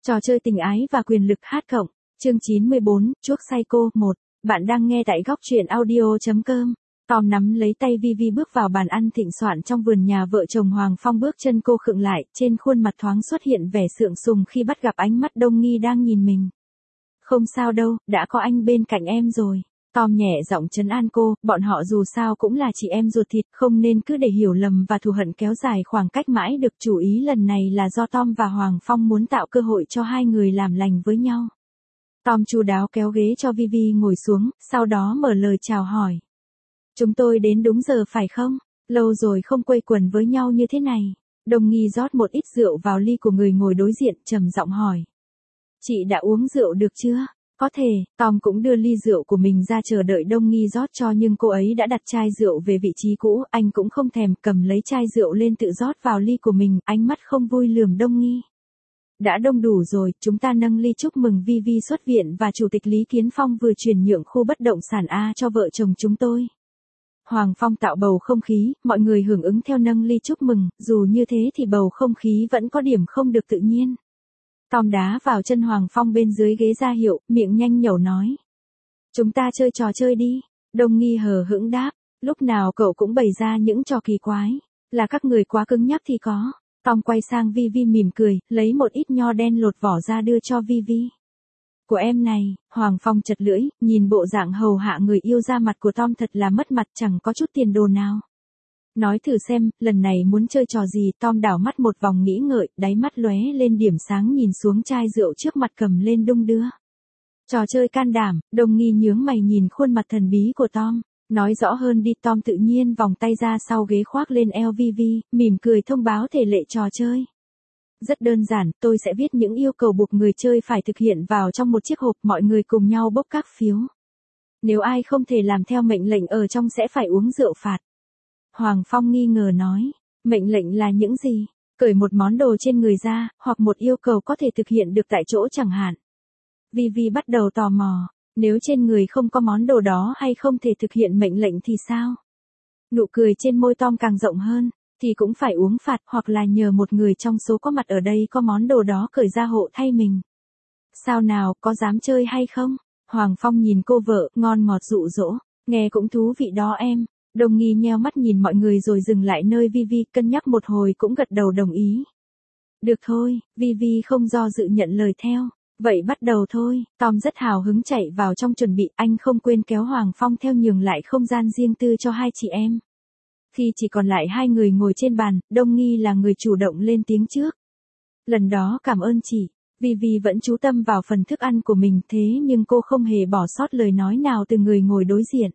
Trò chơi tình ái và quyền lực hát cộng. Chương 94, Chuốc say cô 1. Bạn đang nghe tại góc truyện audio.com. Tom nắm lấy tay Vivi bước vào bàn ăn thịnh soạn trong vườn nhà vợ chồng Hoàng Phong, bước chân cô khựng lại, trên khuôn mặt thoáng xuất hiện vẻ sượng sùng khi bắt gặp ánh mắt Đông Nghi đang nhìn mình. Không sao đâu, đã có anh bên cạnh em rồi. Tom nhẹ giọng trấn an cô, bọn họ dù sao cũng là chị em ruột thịt, không nên cứ để hiểu lầm và thù hận kéo dài khoảng cách mãi được. Chủ ý lần này là do Tom và Hoàng Phong muốn tạo cơ hội cho hai người làm lành với nhau. Tom chu đáo kéo ghế cho Vivi ngồi xuống, sau đó mở lời chào hỏi. Chúng tôi đến đúng giờ phải không? Lâu rồi không quây quần với nhau như thế này. Đông Nghi rót một ít rượu vào ly của người ngồi đối diện, trầm giọng hỏi. Chị đã uống rượu được chưa? Có thể. Tom cũng đưa ly rượu của mình ra chờ đợi Đông Nghi rót cho, nhưng cô ấy đã đặt chai rượu về vị trí cũ, anh cũng không thèm, cầm lấy chai rượu lên tự rót vào ly của mình, ánh mắt không vui lườm Đông Nghi. Đã đông đủ rồi, chúng ta nâng ly chúc mừng Vivi xuất viện và Chủ tịch Lý Kiến Phong vừa chuyển nhượng khu bất động sản A cho vợ chồng chúng tôi. Hoàng Phong tạo bầu không khí, mọi người hưởng ứng theo nâng ly chúc mừng, dù như thế thì bầu không khí vẫn có điểm không được tự nhiên. Tom đá vào chân Hoàng Phong bên dưới ghế ra hiệu, miệng nhanh nhẩu nói. Chúng ta chơi trò chơi đi. Đông Nghi hờ hững đáp, lúc nào cậu cũng bày ra những trò kỳ quái, là các người quá cứng nhắc thì có. Tom quay sang Vivi mỉm cười, lấy một ít nho đen lột vỏ ra đưa cho Vivi. Của em này. Hoàng Phong chật lưỡi, nhìn bộ dạng hầu hạ người yêu ra mặt của Tom thật là mất mặt, chẳng có chút tiền đồ nào. Nói thử xem, lần này muốn chơi trò gì? Tom đảo mắt một vòng nghĩ ngợi, đáy mắt lóe lên điểm sáng, nhìn xuống chai rượu trước mặt cầm lên đung đưa. Trò chơi can đảm. Đông Nghi nhướng mày nhìn khuôn mặt thần bí của Tom. Nói rõ hơn đi. Tom tự nhiên vòng tay ra sau ghế khoác lên eo Vivi, mỉm cười thông báo thể lệ trò chơi. Rất đơn giản, tôi sẽ viết những yêu cầu buộc người chơi phải thực hiện vào trong một chiếc hộp, mọi người cùng nhau bốc các phiếu. Nếu ai không thể làm theo mệnh lệnh ở trong sẽ phải uống rượu phạt. Hoàng Phong nghi ngờ nói, mệnh lệnh là những gì? Cởi một món đồ trên người ra, hoặc một yêu cầu có thể thực hiện được tại chỗ chẳng hạn. Vivi bắt đầu tò mò, nếu trên người không có món đồ đó hay không thể thực hiện mệnh lệnh thì sao? Nụ cười trên môi Tom càng rộng hơn, thì cũng phải uống phạt, hoặc là nhờ một người trong số có mặt ở đây có món đồ đó cởi ra hộ thay mình. Sao nào, có dám chơi hay không? Hoàng Phong nhìn cô vợ, ngon ngọt dụ dỗ, nghe cũng thú vị đó em. Đông Nghi nheo mắt nhìn mọi người rồi dừng lại nơi Vivi, cân nhắc một hồi cũng gật đầu đồng ý. Được thôi. Vivi không do dự nhận lời theo. Vậy bắt đầu thôi. Tom rất hào hứng chạy vào trong chuẩn bị, anh không quên kéo Hoàng Phong theo, nhường lại không gian riêng tư cho hai chị em. Khi chỉ còn lại hai người ngồi trên bàn, Đông Nghi là người chủ động lên tiếng trước. Lần đó cảm ơn chị. Vivi vẫn chú tâm vào phần thức ăn của mình, thế nhưng cô không hề bỏ sót lời nói nào từ người ngồi đối diện.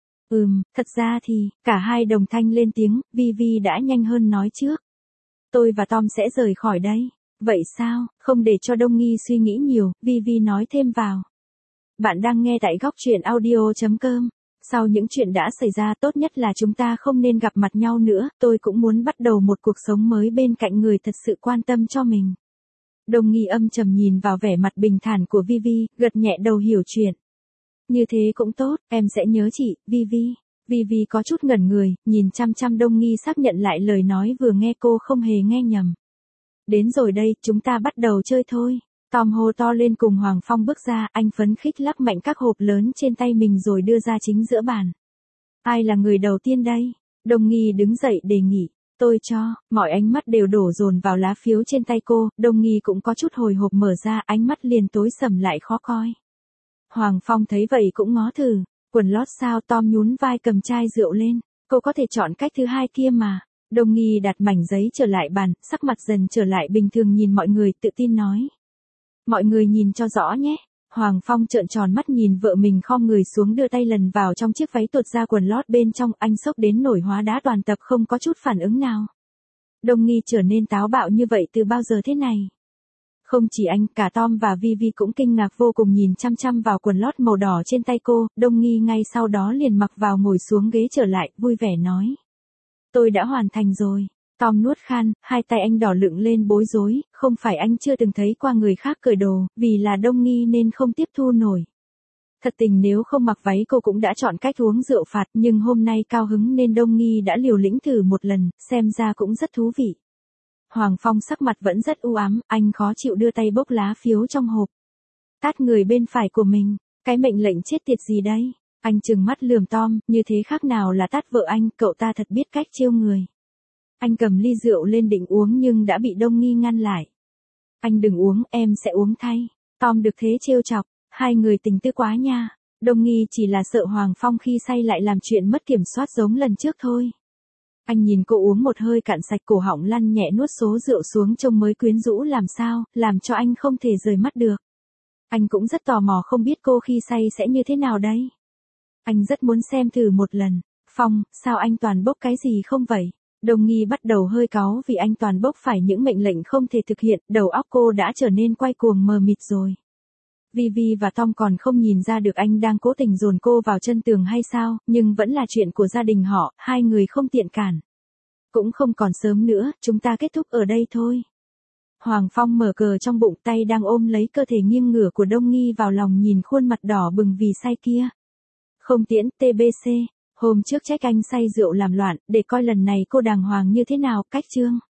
Thật ra thì, cả hai đồng thanh lên tiếng, Vivi đã nhanh hơn nói trước. Tôi và Tom sẽ rời khỏi đây. Vậy sao? Không để cho Đông Nghi suy nghĩ nhiều, Vivi nói thêm vào. Bạn đang nghe tại góc truyện audio.com. Sau những chuyện đã xảy ra, tốt nhất là chúng ta không nên gặp mặt nhau nữa, tôi cũng muốn bắt đầu một cuộc sống mới bên cạnh người thật sự quan tâm cho mình. Đông Nghi âm trầm nhìn vào vẻ mặt bình thản của Vivi, gật nhẹ đầu hiểu chuyện. Như thế cũng tốt, em sẽ nhớ chị, Vivi. Vivi có chút ngẩn người, nhìn chăm chăm Đông Nghi xác nhận lại lời nói vừa nghe, cô không hề nghe nhầm. Đến rồi đây, chúng ta bắt đầu chơi thôi. Tom hô to lên cùng Hoàng Phong bước ra, anh phấn khích lắc mạnh các hộp lớn trên tay mình rồi đưa ra chính giữa bàn. Ai là người đầu tiên đây? Đông Nghi đứng dậy đề nghị. Tôi cho. Mọi ánh mắt đều đổ dồn vào lá phiếu trên tay cô, Đông Nghi cũng có chút hồi hộp mở ra, ánh mắt liền tối sầm lại khó coi. Hoàng Phong thấy vậy cũng ngó thử. Quần lót sao? Tom nhún vai cầm chai rượu lên. Cô có thể chọn cách thứ hai kia mà. Đông Nghi đặt mảnh giấy trở lại bàn, sắc mặt dần trở lại bình thường, nhìn mọi người tự tin nói. Mọi người nhìn cho rõ nhé. Hoàng Phong trợn tròn mắt nhìn vợ mình khom người xuống đưa tay lần vào trong chiếc váy tuột ra quần lót bên trong, anh sốc đến nổi hóa đá toàn tập, không có chút phản ứng nào. Đông Nghi trở nên táo bạo như vậy từ bao giờ thế này? Không chỉ anh, cả Tom và Vivi cũng kinh ngạc vô cùng nhìn chăm chăm vào quần lót màu đỏ trên tay cô. Đông Nghi ngay sau đó liền mặc vào, ngồi xuống ghế trở lại, vui vẻ nói. Tôi đã hoàn thành rồi. Tom nuốt khan, hai tay anh đỏ lựng lên bối rối, không phải anh chưa từng thấy qua người khác cởi đồ, vì là Đông Nghi nên không tiếp thu nổi. Thật tình nếu không mặc váy cô cũng đã chọn cách uống rượu phạt, nhưng hôm nay cao hứng nên Đông Nghi đã liều lĩnh thử một lần, xem ra cũng rất thú vị. Hoàng Phong sắc mặt vẫn rất u ám, anh khó chịu đưa tay bốc lá phiếu trong hộp. Tát người bên phải của mình, cái mệnh lệnh chết tiệt gì đây? Anh trừng mắt lườm Tom, như thế khác nào là tát vợ anh, cậu ta thật biết cách trêu người. Anh cầm ly rượu lên định uống nhưng đã bị Đông Nghi ngăn lại. Anh đừng uống, em sẽ uống thay. Tom được thế trêu chọc, hai người tình tứ quá nha. Đông Nghi chỉ là sợ Hoàng Phong khi say lại làm chuyện mất kiểm soát giống lần trước thôi. Anh nhìn cô uống một hơi cạn sạch, cổ họng lăn nhẹ nuốt số rượu xuống trông mới quyến rũ làm sao, làm cho anh không thể rời mắt được. Anh cũng rất tò mò không biết cô khi say sẽ như thế nào đấy. Anh rất muốn xem thử một lần. Phong, sao anh toàn bốc cái gì không vậy? Đông Nghi bắt đầu hơi cáu vì anh toàn bốc phải những mệnh lệnh không thể thực hiện, đầu óc cô đã trở nên quay cuồng mờ mịt rồi. Vivi và Tom còn không nhìn ra được anh đang cố tình dồn cô vào chân tường hay sao, nhưng vẫn là chuyện của gia đình họ, hai người không tiện cản. Cũng không còn sớm nữa, chúng ta kết thúc ở đây thôi. Hoàng Phong mở cờ trong bụng, tay đang ôm lấy cơ thể nghiêng ngửa của Đông Nghi vào lòng, nhìn khuôn mặt đỏ bừng vì say kia. Không tiễn, TBC, hôm trước trách anh say rượu làm loạn, để coi lần này cô đàng hoàng như thế nào, cách chương.